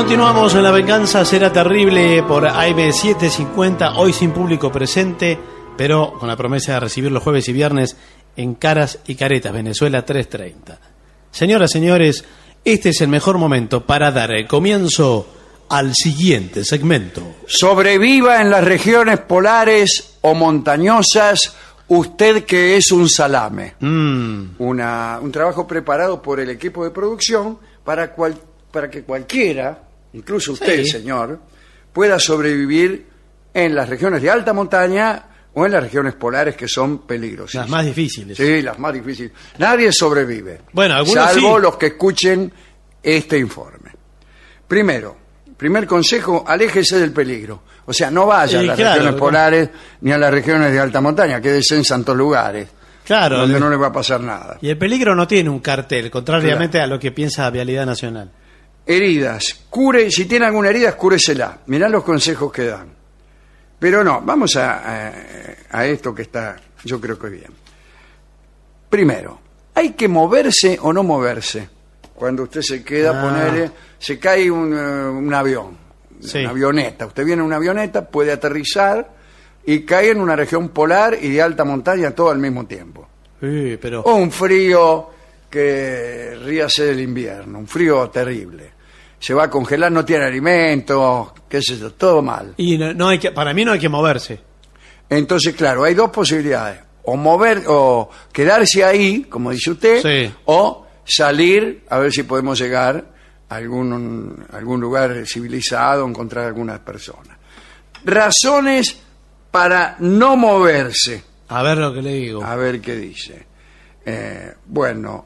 Continuamos en La Venganza Será Terrible por AM750, hoy sin público presente, pero con la promesa de recibir los jueves y viernes en Caras y Caretas, Venezuela 330. Señoras, señores, este es el mejor momento para dar el comienzo al siguiente segmento. Sobreviva en las regiones polares o montañosas, usted que es un salame. Un trabajo preparado por el equipo de producción para que cualquiera, incluso usted, señor, pueda sobrevivir en las regiones de alta montaña o en las regiones polares que son peligrosas. Las más difíciles. Sí, las más difíciles. Nadie sobrevive. Bueno, algunos salvo sí. los que escuchen este informe. Primer consejo, aléjese del peligro. O sea, no vaya a las regiones polares ni a las regiones de alta montaña, quédese en santos lugares. Claro. Donde no le va a pasar nada. Y el peligro no tiene un cartel, contrariamente a lo que piensa Vialidad Nacional. Heridas. Si tiene alguna herida, cúresela. Mirá los consejos que dan. Pero no, vamos a esto que está, yo creo que bien. Primero, ¿hay que moverse o no moverse? Cuando usted se queda, se cae un avión, una avioneta. Usted viene en una avioneta, puede aterrizar y cae en una región polar y de alta montaña todo al mismo tiempo. Sí, pero... O un frío que ríase del invierno, un frío terrible. Se va a congelar, no tiene alimentos, qué sé yo, todo mal. Y para mí no hay que moverse. Entonces, claro, hay dos posibilidades. O quedarse ahí, como dice usted, o salir a ver si podemos llegar a algún lugar civilizado, encontrar algunas personas. Razones para no moverse. A ver lo que le digo. A ver qué dice. Bueno,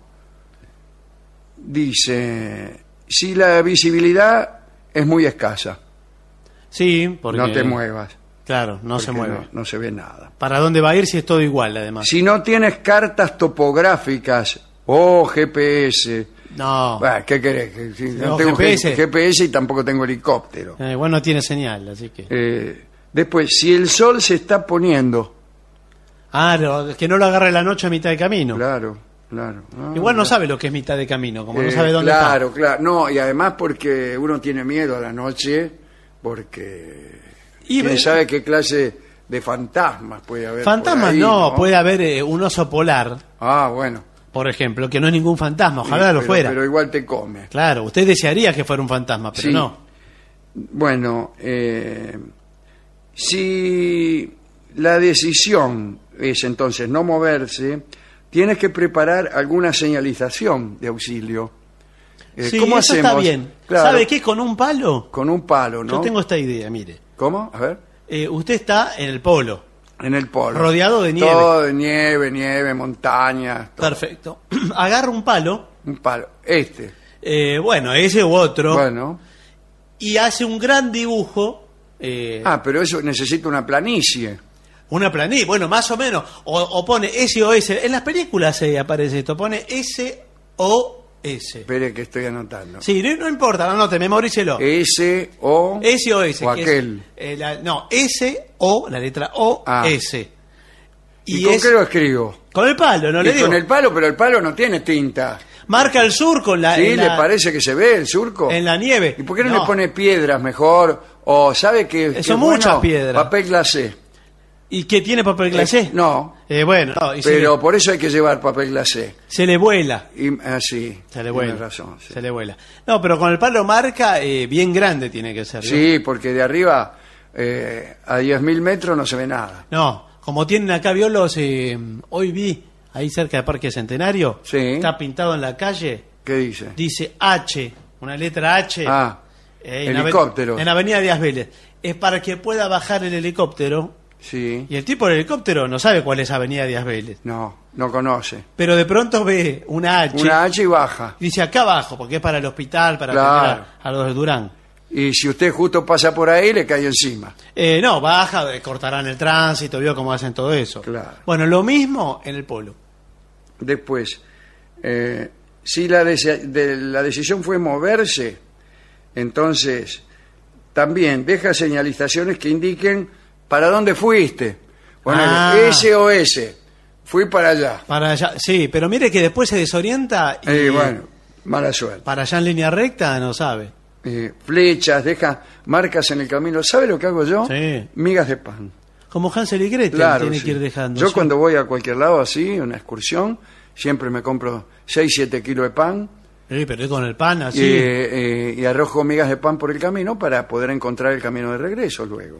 dice, si la visibilidad es muy escasa. Sí, porque... No te muevas. Claro, no se mueve. No se ve nada. ¿Para dónde va a ir si es todo igual, además? Si no tienes cartas topográficas o GPS... No. ¿Qué querés? No tengo GPS y tampoco tengo helicóptero. Igual no tiene señal, así que... Después, si el sol se está poniendo... que no lo agarre la noche a mitad de camino. Claro. Igual no sabe lo que es mitad de camino, como no sabe dónde está. Claro. No, y además porque uno tiene miedo a la noche, porque... ¿Quién sabe qué clase de fantasmas puede haber? Fantasmas ahí, no, puede haber un oso polar. Bueno. Por ejemplo, que no es ningún fantasma, ojalá lo fuera. Pero igual te come. Claro, usted desearía que fuera un fantasma, pero no. Bueno, si la decisión es entonces no moverse, tienes que preparar alguna señalización de auxilio. ¿Cómo hacemos? Está bien. Claro, ¿sabe qué? Con un palo. Con un palo, ¿no? Yo tengo esta idea, mire. ¿Cómo? A ver. Usted está en el polo. En el polo. Rodeado de nieve. Todo de nieve, montañas. Todo. Perfecto. Agarra un palo. Un palo. Bueno, ese u otro. Bueno. Y hace un gran dibujo. Pero eso necesita una planicie. Una planicie, bueno, más o menos. O pone SOS. En las películas aparece esto. Pone SOS. Espere que estoy anotando. Sí, no importa, anote, memorícelo. SOS. O aquel. la letra O, S. ¿Y con qué lo escribo? Con el palo, ¿no le digo? Con el palo, pero el palo no tiene tinta. Marca el surco en la... ¿Sí? ¿Le parece que se ve el surco? En la nieve. ¿Y por qué no le pone piedras mejor? O ¿sabe que son muchas piedras. Papel glacé. ¿Y qué tiene papel glacé? No. Bueno. Pero por eso hay que llevar papel glacé. Se le vuela. Sí. Se le vuela. Tiene razón. Sí. Se le vuela. No, pero con el palo marca bien grande tiene que ser. Sí, porque de arriba a 10.000 metros no se ve nada. No, como tienen acá violos, hoy vi ahí cerca del Parque Centenario. Sí. Está pintado en la calle. ¿Qué dice? Dice H, una letra H. Helicóptero. En Avenida Díaz Vélez. Es para que pueda bajar el helicóptero. Sí. Y el tipo del helicóptero no sabe cuál es Avenida Díaz Vélez. No conoce. Pero de pronto ve una H. Una H y baja. Dice acá abajo, porque es para el hospital, para atender a los de Durán. Y si usted justo pasa por ahí, le cae encima. No, baja, cortarán el tránsito, vio cómo hacen todo eso. Claro. Bueno, lo mismo en el polo. Después, si la decisión fue moverse, entonces también deja señalizaciones que indiquen para dónde fuiste. Bueno, SOS, fui para allá. Para allá, sí, pero mire que después se desorienta y... bueno, mala suerte. Para allá en línea recta no sabe. flechas, deja marcas en el camino. ¿Sabe lo que hago yo? Sí. Migas de pan. Como Hansel y Gretel Claro, tiene sí. que ir dejando. Yo sí. cuando voy a cualquier lado así, una excursión, siempre me compro 6-7 kilos de pan Pero es con el pan así. y arrojo migas de pan por el camino para poder encontrar el camino de regreso luego.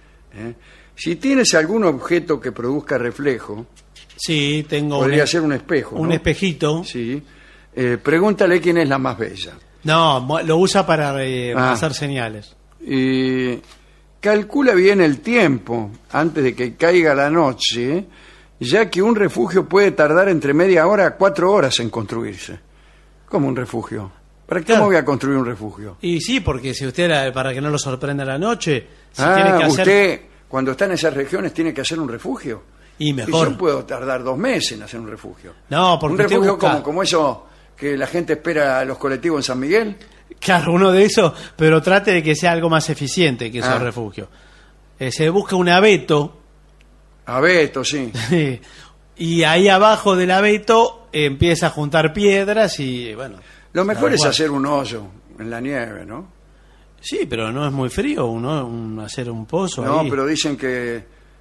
Si tienes algún objeto que produzca reflejo, Sí, tengo podría ser un espejo, un ¿no? espejito. Sí. Pregúntale quién es la más bella. No, lo usa para Ah. pasar señales. Y calcula bien el tiempo antes de que caiga la noche, ya que un refugio puede tardar entre media hora a 4 horas en construirse. ¿Cómo un refugio? ¿Para qué Claro. voy a construir un refugio? Y sí, porque si usted, para que no lo sorprenda la noche, si tiene que hacer... Usted, cuando está en esas regiones, tiene que hacer un refugio. Y Y mejor. yo puedo tardar 2 meses en hacer un refugio. No, porque un usted refugio busca- como eso que la gente espera a los colectivos en San Miguel. Claro, uno de esos, pero trate de que sea algo más eficiente que esos refugios. Se busca un abeto, Abeto, sí. y ahí abajo del abeto empieza a juntar piedras y, bueno... Lo mejor es igual. hacer un hoyo en la nieve, ¿no? Sí, pero no es muy frío hacer un pozo No, ahí. pero dicen que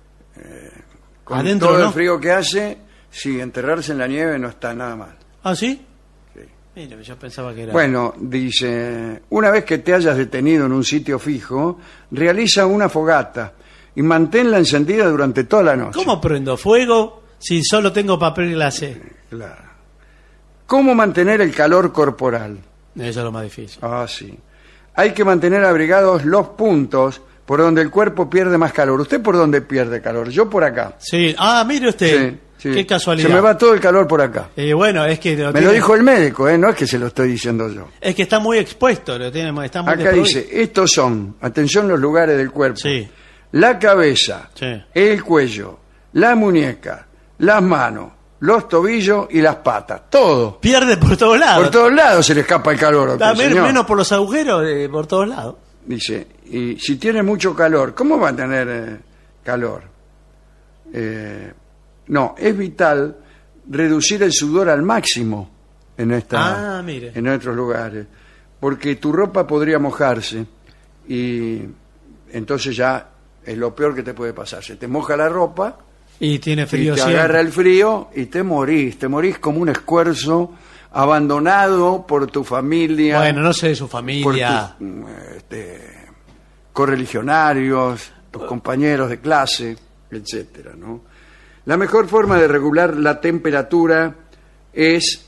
con Adentro, todo ¿no? el frío que hace, sí, enterrarse en la nieve no está nada mal. ¿Ah, sí? Sí. Mire, yo pensaba que era... Bueno, dice, una vez que te hayas detenido en un sitio fijo, realiza una fogata y manténla encendida durante toda la noche. ¿Cómo prendo fuego si solo tengo papel glacé? Claro. ¿Cómo mantener el calor corporal? Eso es lo más difícil. Ah, sí. Hay que mantener abrigados los puntos por donde el cuerpo pierde más calor. ¿Usted por dónde pierde calor? Yo por acá. Sí. Ah, mire usted. Sí, sí. Qué casualidad. Se me va todo el calor por acá. Bueno, es que Me lo dijo el médico, no es que se lo estoy diciendo yo. Es que está muy expuesto, está muy Acá desprovisto. dice, estos son, atención los lugares del cuerpo. Sí. La cabeza, Sí. el cuello, la muñeca, las manos, los tobillos y las patas. Todo. Pierde por todos lados. Por todos lados se le escapa el calor. ¿a usted, También señor? menos por los agujeros, por todos lados. Dice, y si tiene mucho calor, ¿cómo va a tener calor? No, es vital reducir el sudor al máximo en Mire. en otros lugares, porque tu ropa podría mojarse y entonces ya es lo peor que te puede pasar. Se te moja la ropa Y tiene frío y te siempre. agarra el frío y te morís como un escuerzo abandonado por tu familia. Bueno, no sé de su por familia. tus correligionarios, tus compañeros de clase, etcétera, ¿no? La mejor forma de regular la temperatura es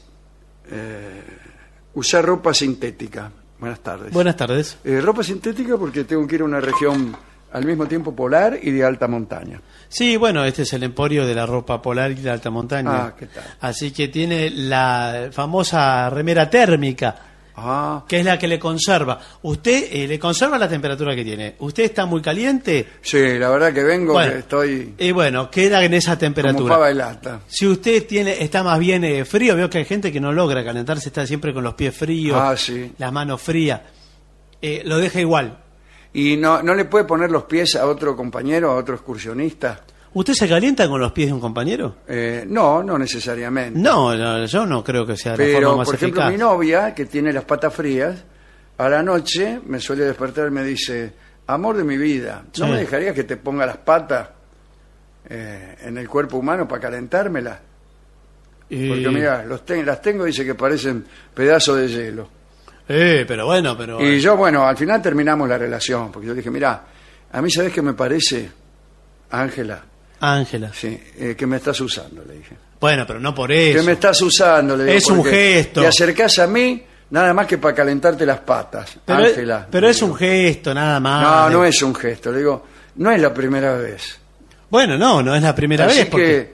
usar ropa sintética. Buenas tardes. Buenas tardes. Ropa sintética porque tengo que ir a una región al mismo tiempo polar y de alta montaña. Sí, bueno, este es el emporio de la ropa polar y de alta montaña. Ah, ¿qué tal? Así que tiene la famosa remera térmica, Ah, que es la que le conserva. Usted le conserva la temperatura que tiene. ¿Usted está muy caliente? sí, la verdad que vengo, Bueno, que estoy Y bueno, queda en esa como temperatura. pava de lata. Si usted está más bien frío, veo que hay gente que no logra calentarse, está siempre con los pies fríos, Ah, sí. las manos frías. Lo deja igual. ¿Y no le puede poner los pies a otro compañero, a otro excursionista? ¿Usted se calienta con los pies de un compañero? No necesariamente. No, yo no creo que sea la forma Pero, más por ejemplo, eficaz. mi novia, que tiene las patas frías, a la noche me suele despertar y me dice, amor de mi vida, ¿no Sí. me dejarías que te ponga las patas en el cuerpo humano para calentármelas? Y- Porque mira, las tengo, dice que parecen pedazos de hielo. pero bueno, pero... Y yo, bueno, al final terminamos la relación, porque yo dije, mira, a mí, ¿sabés qué me parece, Ángela? Ángela. Sí, que me estás usando, le dije. Bueno, pero no por eso. Que me estás usando, le digo. Es un porque gesto. Te acercás a mí nada más que para calentarte las patas, Pero, Ángela. pero le es digo. un gesto, nada más. No, no es un gesto, le digo, no es la primera vez. Bueno, no es la primera Así vez. Porque...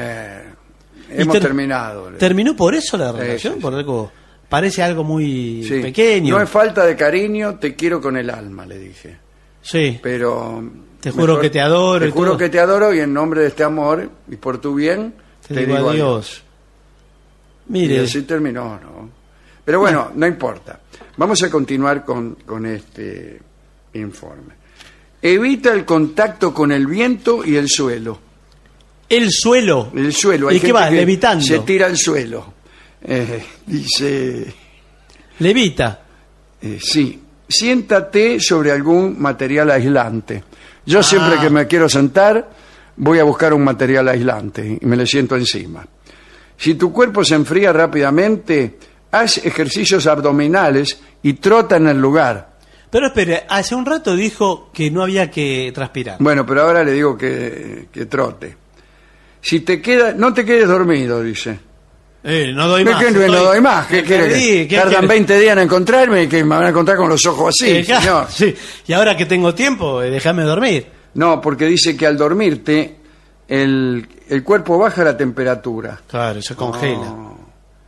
que hemos Y terminado. le digo. ¿Terminó por eso la relación? sí, Por algo... Parece algo muy Sí. pequeño. No es falta de cariño, te quiero con el alma, le dije. Sí. Pero... Te juro que te adoro Te y juro todo. que te adoro y en nombre de este amor y por tu bien, Te digo adiós. Y Mire, así terminó, ¿no? Pero bueno, no importa. Vamos a continuar con este informe. Evita el contacto con el viento y el suelo. el suelo. El suelo. Hay ¿Y qué gente va? que Levitando. se tira al suelo. Dice, Levita. sí, siéntate sobre algún material aislante. Yo siempre que me quiero sentar, voy a buscar un material aislante y me le siento encima. Si tu cuerpo se enfría rápidamente, haz ejercicios abdominales y trota en el lugar. Pero espere, hace un rato dijo que no había que transpirar. Bueno, pero ahora le digo que trote. Si te queda, no te quedes dormido, dice. No doy más. No doy más. ¿Qué quiere? Tardan 20 días en encontrarme y que me van a encontrar con los ojos así, señor. Sí. Y ahora que tengo tiempo, déjame dormir. No, porque dice que al dormirte el cuerpo baja la temperatura. Claro, se congela. No.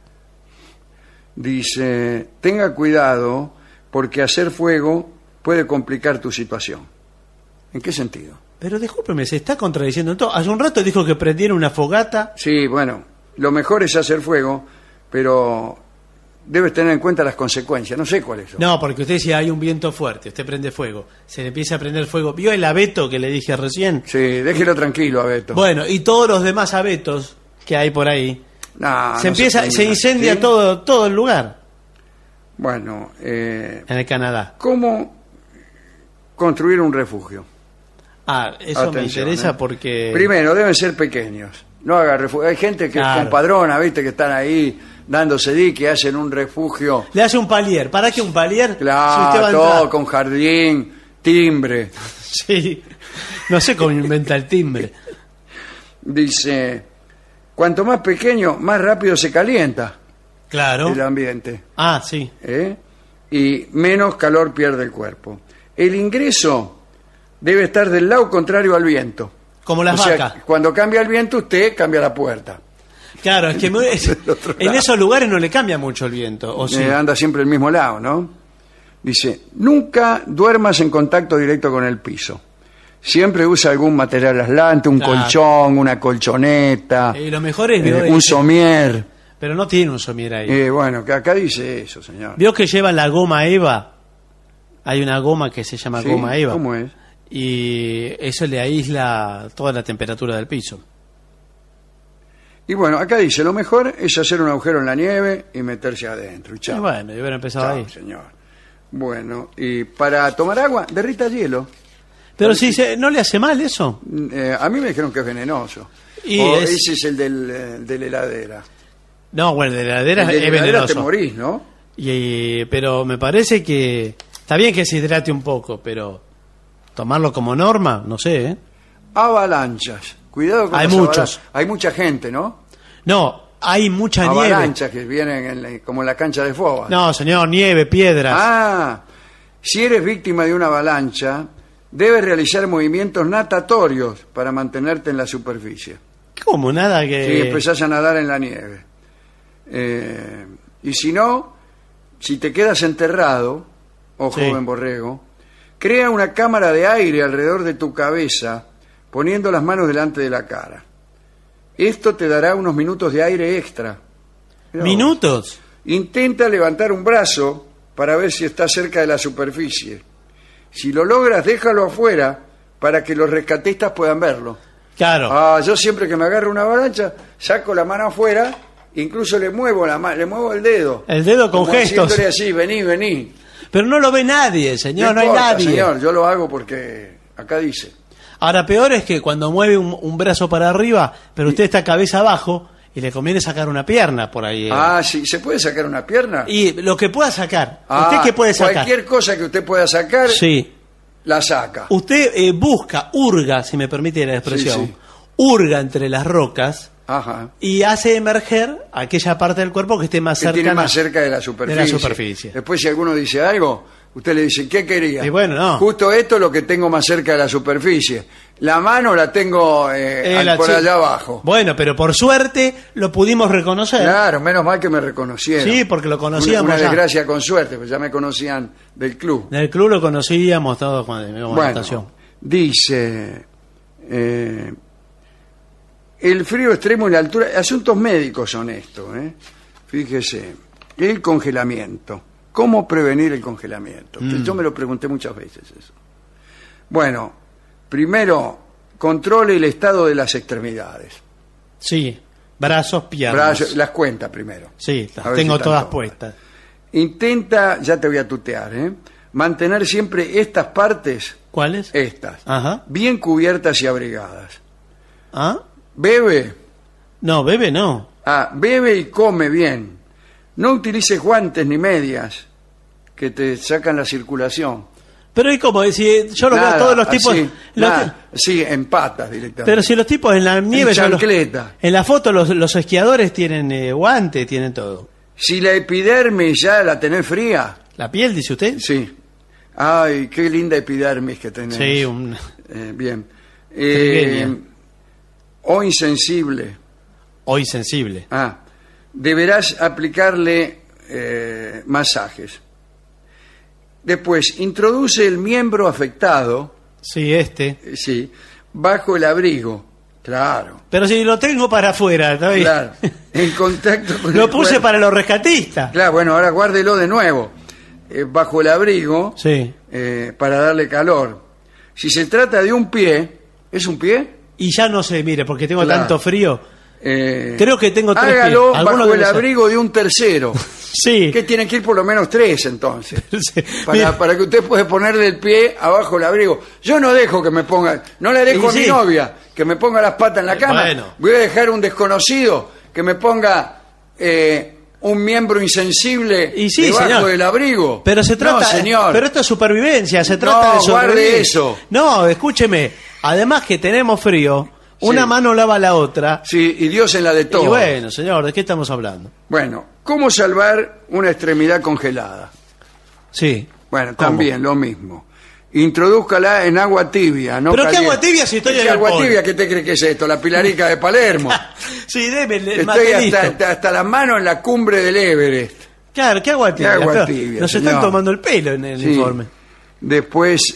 Dice, tenga cuidado porque hacer fuego puede complicar tu situación. ¿En qué sentido? Pero discúlpeme, se está contradiciendo en todo. Hace un rato dijo que prendieron una fogata. Sí, bueno, lo mejor es hacer fuego, pero debes tener en cuenta las consecuencias. No sé cuáles son. No, porque usted decía, hay un viento fuerte, usted prende fuego. Se le empieza a prender fuego. ¿Vio el abeto que le dije recién? Sí, déjelo tranquilo, abeto. Bueno, y todos los demás abetos que hay por ahí. No, Se incendia, ¿sí? todo el lugar. Bueno, en el Canadá. ¿cómo construir un refugio? Eso Atención, me interesa porque... Primero, deben ser pequeños. No haga refugio. Hay gente que Claro. es compadrona, ¿viste? Que están ahí dándose dique, hacen un refugio. Le hace un palier. ¿Para qué un palier? Claro, Si usted va a todo entrar. con jardín, timbre. Sí. No sé cómo inventa el timbre. Dice, cuanto más pequeño, más rápido se calienta Claro. el ambiente. Sí. Y menos calor pierde el cuerpo. El ingreso debe estar del lado contrario al viento. Como las O sea, vacas. cuando cambia el viento, usted cambia la puerta. Claro, es que en esos lugares no le cambia mucho el viento. ¿O sí? Anda siempre al mismo lado, ¿no? Dice, nunca duermas en contacto directo con el piso. Siempre usa algún material aislante, un Claro. colchón, una colchoneta, Lo mejor es... un somier. Pero no tiene un somier ahí. Bueno, que acá dice eso, señor. ¿Vio que lleva la goma Eva? Hay una goma que se llama ¿Sí? goma Eva. ¿Cómo es? Y eso le aísla toda la temperatura del piso. Y bueno, acá dice, lo mejor es hacer un agujero en la nieve y meterse adentro. Y Y chao. bueno, yo hubiera empezado Chao, ahí. señor. Bueno, y para tomar agua, derrita hielo. Pero si no le hace mal eso. A mí me dijeron que es venenoso. Y ese es el de la heladera. No, bueno, de la heladera El de la es heladera venenoso. te morís, ¿no? Pero me parece que está bien que se hidrate un poco, pero tomarlo como norma, no sé, ¿eh? Avalanchas. Cuidado con Hay las muchos. avalanchas. Hay mucha gente, ¿no? No, hay mucha nieve. Avalanchas que vienen como en la cancha de fútbol. No, señor, nieve, piedras. Si eres víctima de una avalancha, debes realizar movimientos natatorios para mantenerte en la superficie. ¿Cómo? Nada que... Si empezás a nadar en la nieve. Y si no, si te quedas enterrado, Sí. joven borrego, crea una cámara de aire alrededor de tu cabeza, poniendo las manos delante de la cara. Esto te dará unos minutos de aire extra. Mirá vos. ¿Minutos? Intenta levantar un brazo para ver si está cerca de la superficie. Si lo logras, déjalo afuera para que los rescatistas puedan verlo. Claro. Yo siempre que me agarro una avalancha, saco la mano afuera, incluso le muevo le muevo el dedo. El dedo con Como gestos. haciéndole así, vení, vení. Pero no lo ve nadie, señor, no hay importa, nadie. señor, yo lo hago porque acá dice. Ahora, peor es que cuando mueve un brazo para arriba, pero usted está cabeza abajo y le conviene sacar una pierna por ahí. Sí, ¿se puede sacar una pierna? Y lo que pueda sacar. ¿Usted qué puede sacar? Cualquier cosa que usted pueda sacar, Sí. la saca. Usted hurga, si me permite la expresión, Sí. hurga entre las rocas Ajá. y hace emerger aquella parte del cuerpo que esté más Que cerca. tiene más cerca de la superficie. Después, si alguno dice algo, usted le dice, ¿qué quería? Y bueno, no. Justo esto es lo que tengo más cerca de la superficie. La mano la tengo por allá abajo. Bueno, pero por suerte lo pudimos reconocer. Claro, menos mal que me reconocieron. Sí, porque lo conocíamos Una ya. desgracia con suerte, pues ya me conocían del club. En el club lo conocíamos todos cuando íbamos a la natación. Bueno, dice... el frío extremo y la altura... Asuntos médicos son estos, Fíjese. El congelamiento. ¿Cómo prevenir el congelamiento? Que yo me lo pregunté muchas veces eso. Bueno, primero, controle el estado de las extremidades. Sí, brazos, piernas. Las cuenta primero. Sí, A las ver tengo si están todas puestas. Intenta, ya te voy a tutear, mantener siempre estas partes, ¿Cuáles? estas, Ajá. bien cubiertas y abrigadas. ¿Ah? Bebe, No, bebe no. bebe y come bien. No utilices guantes ni medias que te sacan la circulación. Pero ¿y cómo? Si yo lo veo Nada, a todos los tipos... así, los nada, sí, en patas directamente. Pero si los tipos en la nieve... En yo los- chancleta. en la foto los esquiadores tienen guante, tienen todo. Si la epidermis ya la tenés fría, ¿La piel, dice usted? sí. Ay, qué linda epidermis que tenés. Sí, Bien. Trigueña. O insensible. hoy sensible. Deberás aplicarle masajes. Después, introduce el miembro afectado, Sí, sí, bajo el abrigo. Claro, Pero si lo tengo para afuera, ¿está bien? claro. En contacto con Lo el puse cuerpo. para los rescatistas. Claro, bueno, ahora guárdelo de nuevo. Bajo el abrigo, Sí. para darle calor. Si se trata de un pie, ¿es un pie? Y ya no sé, mire, porque tengo Claro. tanto frío. Creo Creo que tengo 3 hágalo pies. Alguno bajo el debe ser. abrigo de un tercero. Sí. Que tienen que ir por lo menos 3 entonces. Sí. Mire, Para que usted pueda ponerle el pie abajo el abrigo. Yo no dejo que me ponga, no le dejo Y a mi sí. novia que me ponga las patas en la cama. Bueno. Voy a dejar un desconocido que me ponga un miembro insensible Y sí, debajo señor. del abrigo. Pero se trata, No, señor. pero esto es supervivencia, se trata No, de sobrevivir. guarde eso. No, escúcheme, además que tenemos frío, una Sí. mano lava la otra. Sí, y Dios en la de todos. Y bueno, señor, ¿de qué estamos hablando? Bueno, ¿cómo salvar una extremidad congelada? Sí. Bueno, ¿Cómo? también lo mismo. Introdúzcala en agua tibia, no ¿Pero qué caliente. agua tibia si estoy ¿Qué en el agua polo? tibia? ¿Qué te crees que es esto? La Pilarica de Palermo. Sí, deme el Estoy mate listo. hasta la mano en la cumbre del Everest. Claro, ¿qué agua tibia? agua Pero tibia, nos señor? están tomando el pelo en el Sí. informe. Después,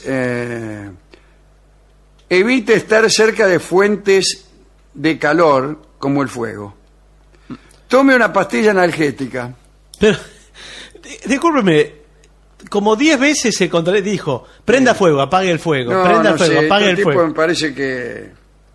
evite estar cerca de fuentes de calor como el fuego. Tome una pastilla analgética. Pero, discúlpeme, como 10 veces se dijo, prenda fuego, apague el fuego, prenda no fuego, sé, apague este el tipo fuego. me parece que...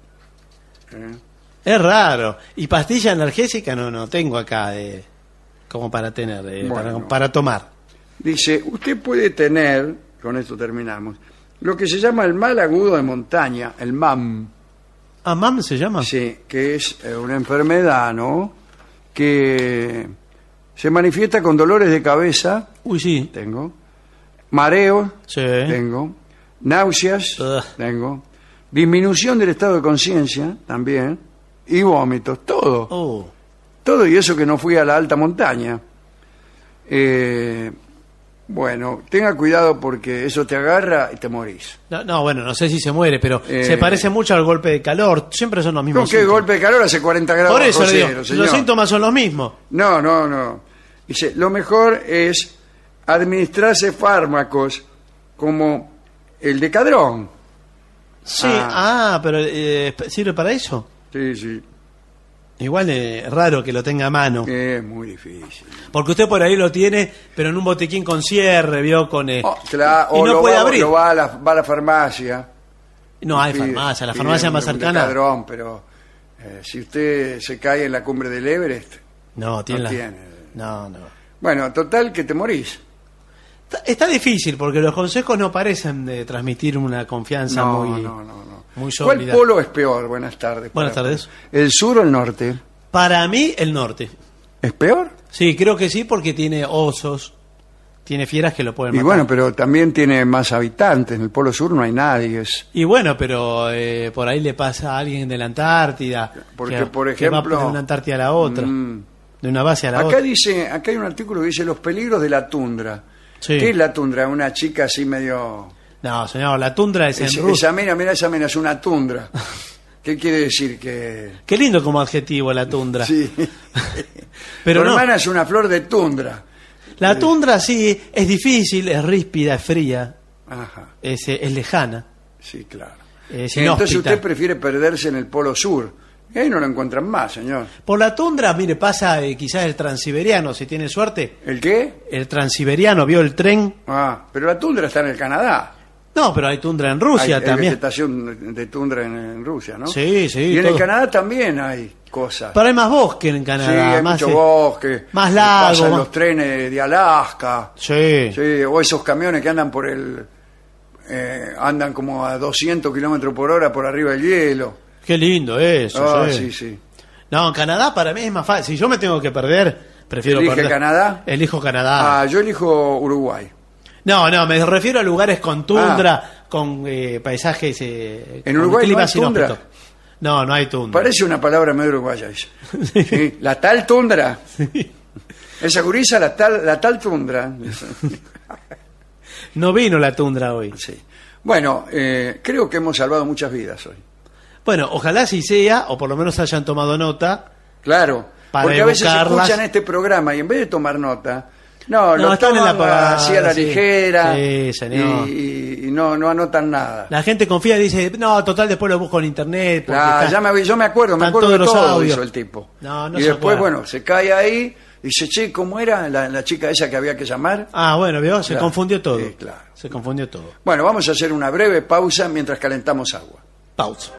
Es raro. Y pastilla analgésica no tengo acá como para tener, Bueno. para tomar. Dice, usted puede tener, con esto terminamos, lo que se llama el mal agudo de montaña, el MAM. ¿Ah, MAM se llama? Sí, que es una enfermedad, ¿no? Que se manifiesta con dolores de cabeza, Uy, sí. tengo, mareo, Sí. tengo, náuseas, Ugh. tengo, disminución del estado de conciencia, también, y vómitos, todo. Oh. Todo, y eso que no fui a la alta montaña. Bueno, tenga cuidado porque eso te agarra y te morís. No, bueno, no sé si se muere, pero Eh. se parece mucho al golpe de calor. Siempre son los mismos ¿Con qué síntomas. golpe de calor hace 40 grados Por eso bajo le digo, cero, señor? los síntomas son los mismos. No. Dice, lo mejor es administrarse fármacos como el Decadrón. Sí, pero ¿sirve para eso? Sí. Igual es raro que lo tenga a mano. Es muy difícil. Porque usted por ahí lo tiene, pero en un botiquín con cierre, vio, con... Claro, y o no lo puede va, abrir. lo va a la farmacia. No hay Pide- farmacia, la pide farmacia más un cercana. Decadrón, pero si usted se cae en la cumbre del Everest, No, tiene no la... tiene. No. Bueno, total que te morís. Está difícil porque los consejos no parecen de transmitir una confianza No. muy ¿Cuál sólida. polo es peor? Buenas tardes. Buenas tardes. ¿El sur o el norte? Para mí, el norte. ¿Es peor? Sí, creo que sí, porque tiene osos, tiene fieras que lo pueden Y matar. bueno, pero también tiene más habitantes. En el polo sur no hay nadie. Y bueno, pero por ahí le pasa a alguien de la Antártida. Porque, por que va ejemplo, de una Antártida a la otra, de una base a la Acá otra. acá hay un artículo que dice los peligros de la tundra. Sí. ¿Qué es la tundra? Una chica así medio... No, señor, la tundra es en ruso. Esa mira, esa es una tundra. ¿Qué quiere decir que...? Qué lindo como adjetivo la tundra. Sí. Pero Tu no, hermana es una flor de tundra. la tundra sí es difícil, es ríspida, es fría, Ajá, es lejana. sí, claro. Es Entonces inhóspita. usted prefiere perderse en el polo sur. Y ahí no lo encuentran más, señor. Por la tundra, mire, pasa quizás el transiberiano, si tiene suerte. ¿El qué? El transiberiano, ¿vio el tren? Pero la tundra está en el Canadá. No, pero hay tundra en Rusia Hay también. vegetación de tundra en Rusia, ¿no? Sí, sí. Y en todo. el Canadá también hay cosas. Pero hay más bosque en Canadá. Sí, hay más, mucho bosque. más lago. Pasan más- los trenes de Alaska. Sí. Sí, o esos camiones que andan andan como a 200 kilómetros por hora por arriba del hielo. Qué lindo eso. Ah, sí. sí, sí. No, en Canadá para mí es más fácil. Si yo me tengo que perder, prefiero ¿Elige perder. Canadá? Elijo Canadá. Ah, yo elijo Uruguay. No, me refiero a lugares con tundra, con paisajes. ¿En con Uruguay no hay climas tundra? inhóspitos. No, no hay tundra. Parece una palabra medio uruguaya eso. Sí, la tal tundra. Esa gurisa, la tal tundra. No vino la tundra hoy. Sí. Bueno, creo que hemos salvado muchas vidas hoy. Bueno, ojalá sí sea, o por lo menos hayan tomado nota. Claro, Para porque a veces evocarlas. escuchan este programa y en vez de tomar nota, no, No, lo están en la toman pavada, así a la sí. ligera Sí, señor. y no anotan nada. La gente confía y dice, no, total, después lo busco en internet. porque está- Yo me acuerdo están de todos los todo, audios. hizo el tipo. No, no y se después, acuerda. bueno, se cae ahí y dice, che, ¿cómo era la chica esa que había que llamar? Ah, bueno, vio, se Claro. confundió todo. Sí, claro. Se confundió todo. Bueno, vamos a hacer una breve pausa mientras calentamos agua. Pausa.